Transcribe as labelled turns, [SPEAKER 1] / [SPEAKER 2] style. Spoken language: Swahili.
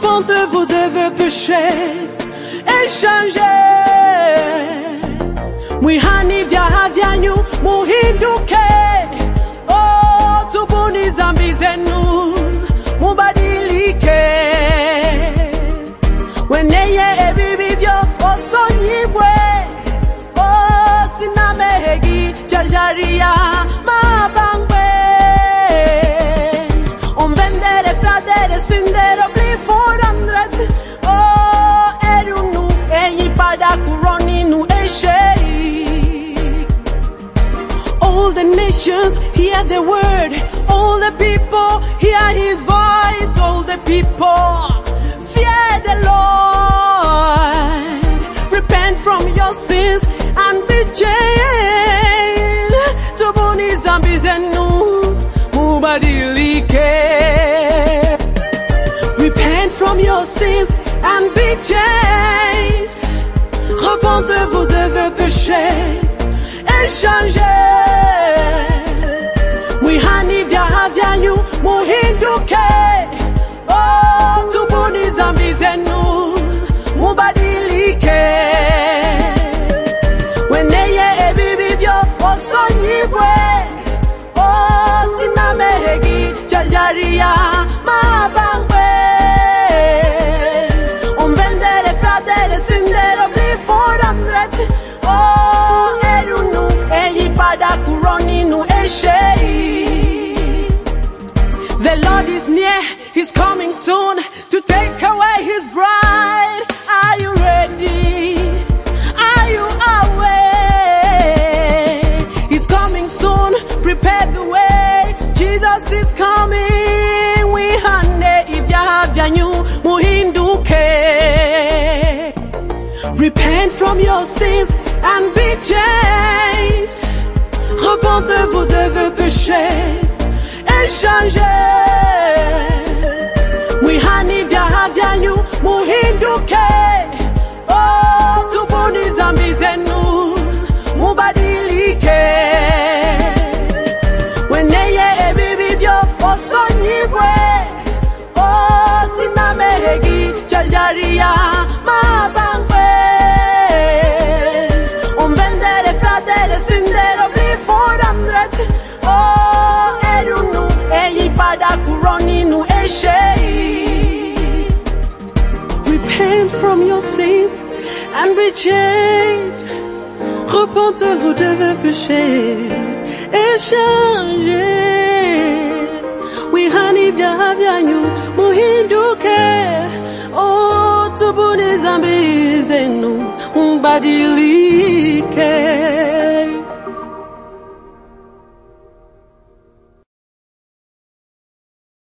[SPEAKER 1] Repentez-vous de vos péchés et changez. Mwihani vyaha vyanyu muhinduke. Oh, tubuni zambi zenu mubadilike. Weneye ebibibyo osonyibwe. Oh, sinamehegi chajaria mabangwe. Omvendere fradere syndere blir forandret. Oh, erunu eyipada kuroni nu eshei. All the nations hear the word. All the people hear his voice. All the people fear the Lord. Repent from your sins and be changed. Tubuni zambi zenu mubadilike. Repent from your sins and be changed. Repentez-vous de vos péchés et changez. Mwihani vyaha vyanyu muhinduke. Oh, tubuni zambi zenu mubadilike. Weneye ebibibyo osonyibwe. Oh, sinamehegi chajaria mabangwe. Omvendere fradere syndere blir forandret. Oh, erunu eyipada kuroni nu eshei. The Lord is near, he's coming soon to take away his bride. Are you ready? Are you aware? He's coming soon, prepare the way. Jesus is coming. We hande ivyaha vyanyu muhinduke. Repent from your sins and be changed. Repentez-vous de vos péchés et changez. Mwihani vyaha vyanyu muhinduke. Oh, tubuni zambi zenu mubadilike. Weneye ebibibyo osonyibwe. Oh, sinamehegi chajaria mabangwe. Omvendere fradere syndere blir forandret. Oh, erunu eyipada kuroni nu eshei. Repent from your sins and be changed. Repentez-vous de vos péchés et changez. Wihani vyaha vyanyu muhinduke. Oh, tubuni zambi zenu mubadilike.